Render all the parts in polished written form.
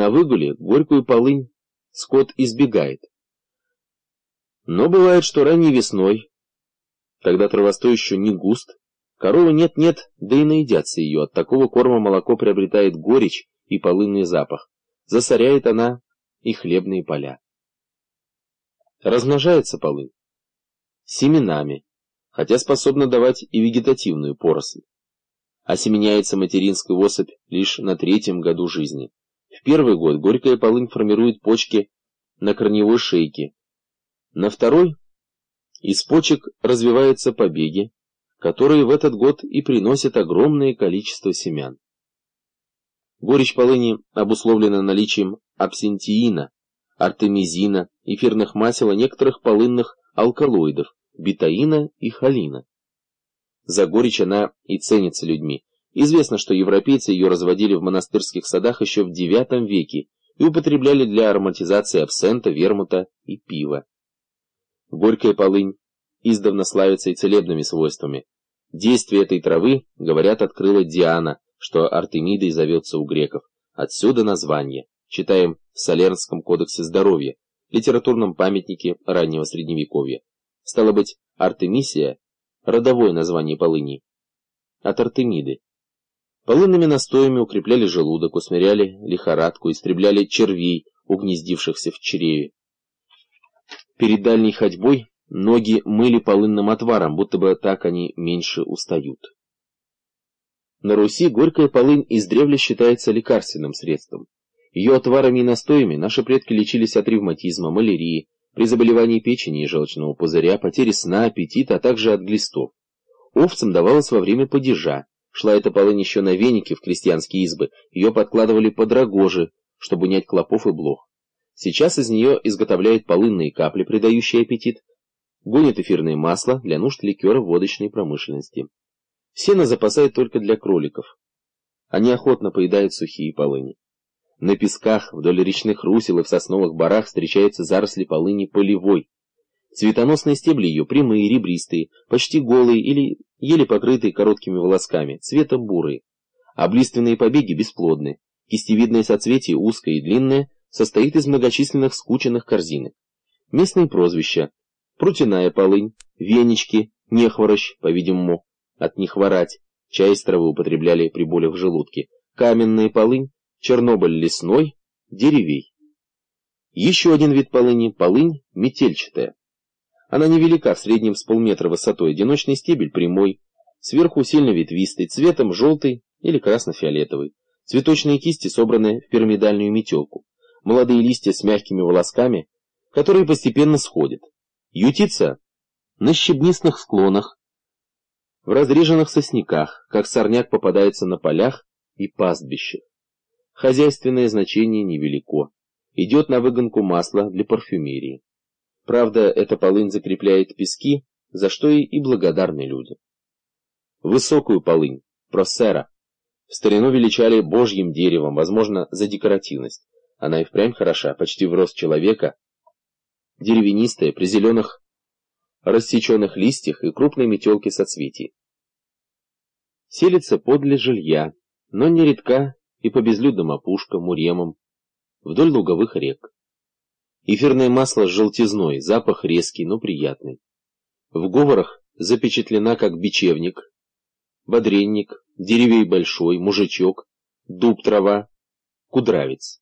На выгуле горькую полынь скот избегает. Но бывает, что ранней весной, когда травостой еще не густ, коровы нет-нет, да и наедятся ее. От такого корма молоко приобретает горечь и полынный запах. Засоряет она и хлебные поля. Размножается полынь семенами, хотя способна давать и вегетативную поросль. Осеменяется материнская особь лишь на 3-м году жизни. В 1-й год горькая полынь формирует почки на корневой шейке. На 2-й из почек развиваются побеги, которые в этот год и приносят огромное количество семян. Горечь полыни обусловлена наличием абсентиина, артемизина, эфирных масел и некоторых полынных алкалоидов, бетаина и холина. За горечь она и ценится людьми. Известно, что европейцы ее разводили в монастырских садах еще в IX веке и употребляли для ароматизации абсента, вермута и пива. Горькая полынь издавна славится и целебными свойствами. Действие этой травы, говорят, открыла Диана, что Артемидой зовется у греков. Отсюда название. Читаем в Салернском кодексе здоровья, литературном памятнике раннего средневековья. Стало быть, Артемисия – родовое название полыни. От Артемиды. Полынными настоями укрепляли желудок, усмиряли лихорадку, истребляли червей, угнездившихся в чреве. Перед дальней ходьбой ноги мыли полынным отваром, будто бы так они меньше устают. На Руси горькая полынь издревле считается лекарственным средством. Ее отварами и настоями наши предки лечились от ревматизма, малярии, при заболевании печени и желчного пузыря, потере сна, аппетита, а также от глистов. Овцам давалось во время падежа. Шла эта полынь еще на веники в крестьянские избы, ее подкладывали под рогожи, чтобы унять клопов и блох. Сейчас из нее изготовляют полынные капли, придающие аппетит, гонят эфирное масло для нужд ликера водочной промышленности. Сено запасают только для кроликов. Они охотно поедают сухие полыни. На песках, вдоль речных русел и в сосновых барах встречаются заросли полыни полевой. Цветоносные стебли ее прямые, ребристые, почти голые или еле покрытые короткими волосками, цветом бурые. Облиственные побеги бесплодны. Кистевидное соцветие, узкое и длинное, состоит из многочисленных скученных корзинок. Местные прозвища: прутяная полынь, венички, нехворощ, по-видимому, от нехворать, чай из травы употребляли при болях в желудке, каменная полынь, Чернобыль лесной, деревей. Еще один вид полыни – полынь метельчатая. Она невелика, в среднем с полметра высотой, одиночный стебель прямой, сверху сильно ветвистый, цветом желтый или красно-фиолетовый. Цветочные кисти собраны в пирамидальную метелку. Молодые листья с мягкими волосками, которые постепенно сходят. Ютится на щебнистых склонах, в разреженных сосняках, как сорняк попадается на полях и пастбищах. Хозяйственное значение невелико. Идет на выгонку масла для парфюмерии. Правда, эта полынь закрепляет пески, за что и благодарны люди. Высокую полынь, просера, в старину величали божьим деревом, возможно, за декоративность. Она и впрямь хороша, почти в рост человека, деревянистая, при зеленых рассеченных листьях и крупной метелке соцветий. Селится подле жилья, но нередка и по безлюдным опушкам, уремам, вдоль луговых рек. Эфирное масло с желтизной, запах резкий, но приятный. В говорах запечатлена как бечевник, бодренник, деревей большой, мужичок, дуб-трава, кудравец.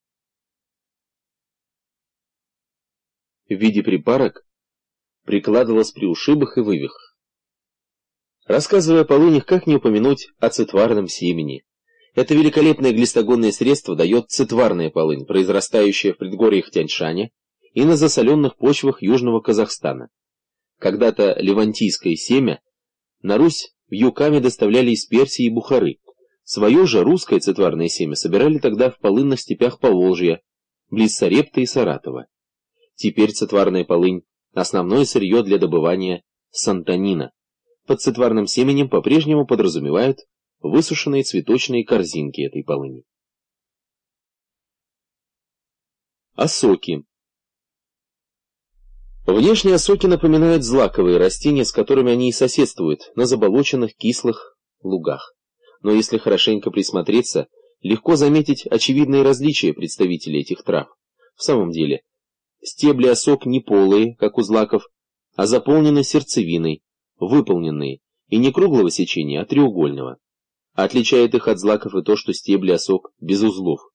В виде припарок прикладывалась при ушибах и вывихах. Рассказывая о полынях, как не упомянуть о цитварном семени. Это великолепное глистогонное средство дает цитварная полынь, произрастающая в предгорьях Тянь-Шаня и на засоленных почвах Южного Казахстана. Когда-то левантийское семя на Русь вьюками доставляли из Персии и Бухары. Свое же русское цитварное семя собирали тогда в полынных степях Поволжья, близ Сарепта и Саратова. Теперь цитварная полынь – основное сырье для добывания сантанина. Под цитварным семенем по-прежнему подразумевают высушенные цветочные корзинки этой полыни. Осоки. Внешне осоки напоминают злаковые растения, с которыми они и соседствуют на заболоченных кислых лугах. Но если хорошенько присмотреться, Легко заметить очевидные различия представителей этих трав. В самом деле, стебли осок не полые, как у злаков, а заполнены сердцевиной, выполненные, и не круглого сечения, а треугольного. Отличает их от злаков и то, что стебли осок без узлов.